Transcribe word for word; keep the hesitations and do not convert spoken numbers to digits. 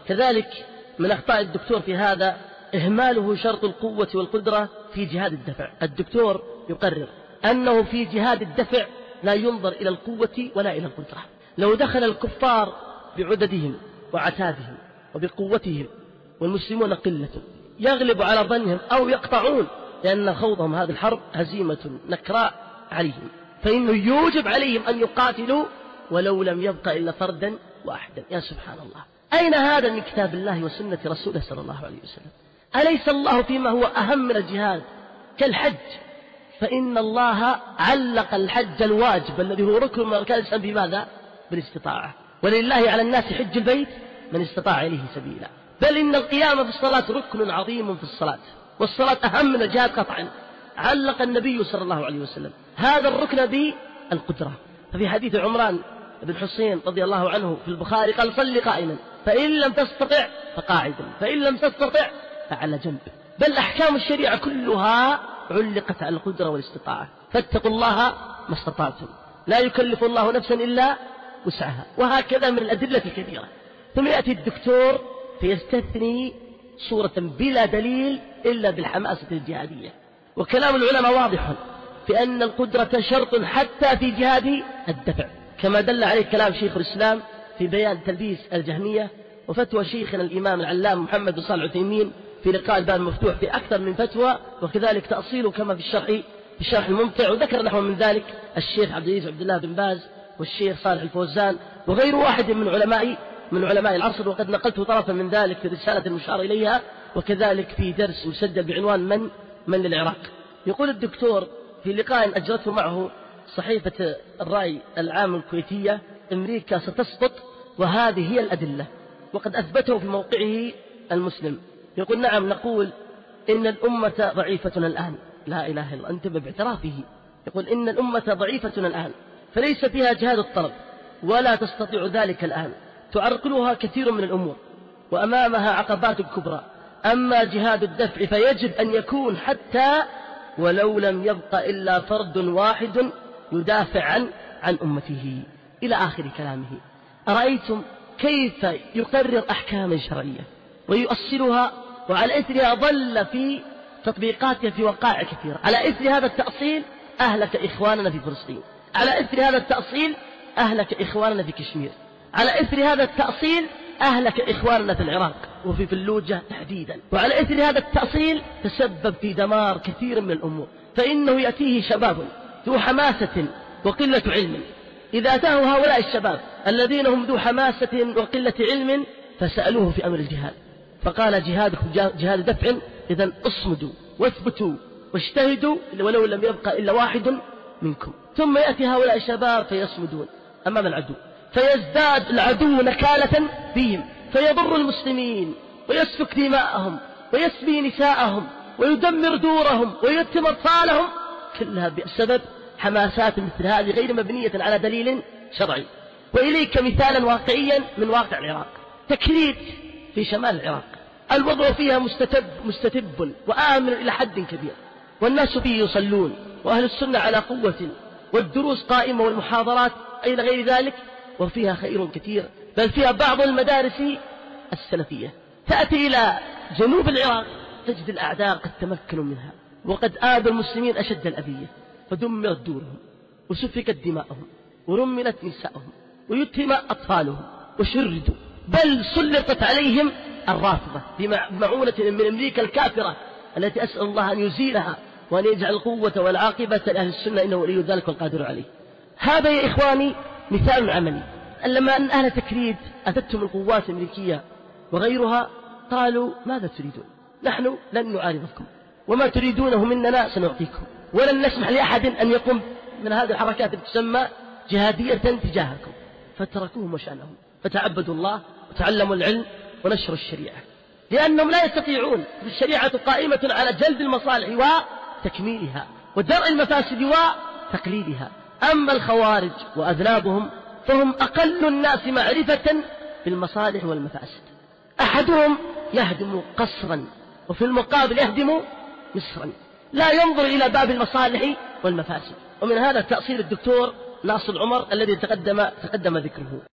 كذلك من أخطاء الدكتور في هذا إهماله شرط القوة والقدرة في جهاد الدفع. الدكتور يقرر أنه في جهاد الدفع لا ينظر إلى القوة ولا إلى القدرة. لو دخل الكفار بعددهم وعتادهم وبقوتهم والمسلمون قلة يغلب على ظنهم أو يقطعون، لأن خوضهم هذه الحرب هزيمة نكراء عليهم، فإنه يوجب عليهم أن يقاتلوا ولو لم يبق إلا فردا واحدا. يا سبحان الله، أين هذا من كتاب الله وسنة رسوله صلى الله عليه وسلم؟ أليس الله فيما هو أهم من الجهاد كالحج؟ فإن الله علق الحج الواجب الذي هو ركن من أركان الإسلام بماذا؟ بالاستطاعة. ولله على الناس حج البيت من استطاع إليه سبيلا. بل إن القيام في الصلاة ركن عظيم في الصلاة، والصلاة أهم من الجهاد قطعا. علق النبي صلى الله عليه وسلم هذا الركن بالقدرة. ففي حديث عمران بن حسين رضي الله عنه في البخاري قال: صل قائما، فإن لم تستطع فقاعدا، فإن لم تستطع فعلى جنب. بل أحكام الشريعة كلها علقت على القدرة والاستطاعة. فاتقوا الله ما استطعتم، لا يكلف الله نفسا إلا وسعها. وهكذا من الأدلة الكثيرة. ثم يأتي الدكتور فيستثني صورة بلا دليل إلا بالحماسة الجهادية. وكلام العلماء واضح في أن القدرة شرط حتى في جهاد الدفع، كما دل عليه كلام شيخ الإسلام في بيان تلبيس الجهمية، وفتوى شيخنا الإمام العلام محمد بن صالح العثيمين في لقاء الباب المفتوح في أكثر من فتوى، وكذلك تأصيله كما في الشرح في الشرح الممتع. وذكر نحو من ذلك الشيخ عبد العزيز عبد الله بن باز والشيخ صالح الفوزان وغير واحد من علماء من علماء العصر. وقد نقلت طرفا من ذلك في رسالة المشار إليها، وكذلك في درس مسجل بعنوان من من للعراق. يقول الدكتور في لقاء أجرته معه صحيفة الرأي العام الكويتية: أمريكا ستسقط وهذه هي الأدلة. وقد أثبته في موقعه المسلم. يقول: نعم، نقول إن الأمة ضعيفة الآن. لا إله إلا الله، انتبه باعترافه. يقول: إن الأمة ضعيفة الآن، فليس فيها جهاد الطلب ولا تستطيع ذلك الآن، تعرقلها كثير من الأمور وأمامها عقبات كبرى. أما جهاد الدفع فيجب أن يكون حتى ولو لم يبق إلا فرد واحد يدافع عن عن أمته، إلى آخر كلامه. أرأيتم كيف يقرر أحكاما شرعية ويؤصلها، وعلى إثرها ظل في تطبيقاتها في وقائع كثيرة. على إثر هذا التأصيل أهلك إخواننا في فلسطين، على إثر هذا التأصيل أهلك إخواننا في كشمير، على إثر هذا التأصيل أهلك إخواننا في العراق وفي فلوجة تحديدا، وعلى إثر هذا التأصيل تسبب في دمار كثير من الأمور. فإنه يأتيه شباب ذو حماسة وقلة علم، إذا أتاه هؤلاء الشباب الذين هم ذو حماسة وقلة علم فسألوه في أمر الجهاد، فقال: جهادكم جهاد دفع، إذن اصمدوا واثبتوا واجتهدوا ولو لم يبقى إلا واحد منكم. ثم يأتي هؤلاء الشباب فيصمدون أمام العدو، فيزداد العدو نكالة بهم، فيضر المسلمين ويسفك دماءهم ويسبي نساءهم ويدمر دورهم ويتم أطفالهم، كلها بسبب حماسات مثل هذه غير مبنية على دليل شرعي. وإليك مثالا واقعيا من واقع العراق. تكريت في شمال العراق، الوضع فيها مستتب مستتب وآمن إلى حد كبير، والناس فيه يصلون وأهل السنة على قوة، والدروس قائمة والمحاضرات إلى غير ذلك، وفيها خير كثير، بل فيها بعض المدارس السلفية. تأتي إلى جنوب العراق تجد الأعداء قد تمكنوا منها، وقد آذوا المسلمين أشد الأذية، فدمرت دورهم وسفكت دماءهم ورملت نساءهم ويتم أطفالهم وشردوا، بل سلطت عليهم الرافضة بمعونة من أمريكا الكافرة التي أسأل الله أن يزيلها وأن يجعل القوة والعاقبة لأهل السنة، إنه ولي ذلك والقادر عليه. هذا يا إخواني مثال عملي. لما أن أهل تكريد أتتهم القوات الأمريكية وغيرها قالوا: ماذا تريدون؟ نحن لن نعارضكم، وما تريدونه مننا سنعطيكم، ولن نسمح لأحد أن يقوم من هذه الحركات التي تسمى جهادية تجاهكم. فتركوهم وشأنهم، فتعبدوا الله وتعلموا العلم ونشروا الشريعة، لأنهم لا يستطيعون. الشريعة قائمة على جلب المصالح وتكميلها ودرء المفاسد وتقليلها. أما الخوارج وأذنابهم فهم أقل الناس معرفة بالمصالح والمفاسد. أحدهم يهدم قصرا وفي المقابل يهدم مصرا، لا ينظر إلى باب المصالح والمفاسد. ومن هذا تأصيل الدكتور ناصر عمر الذي تقدم تقدم ذكره.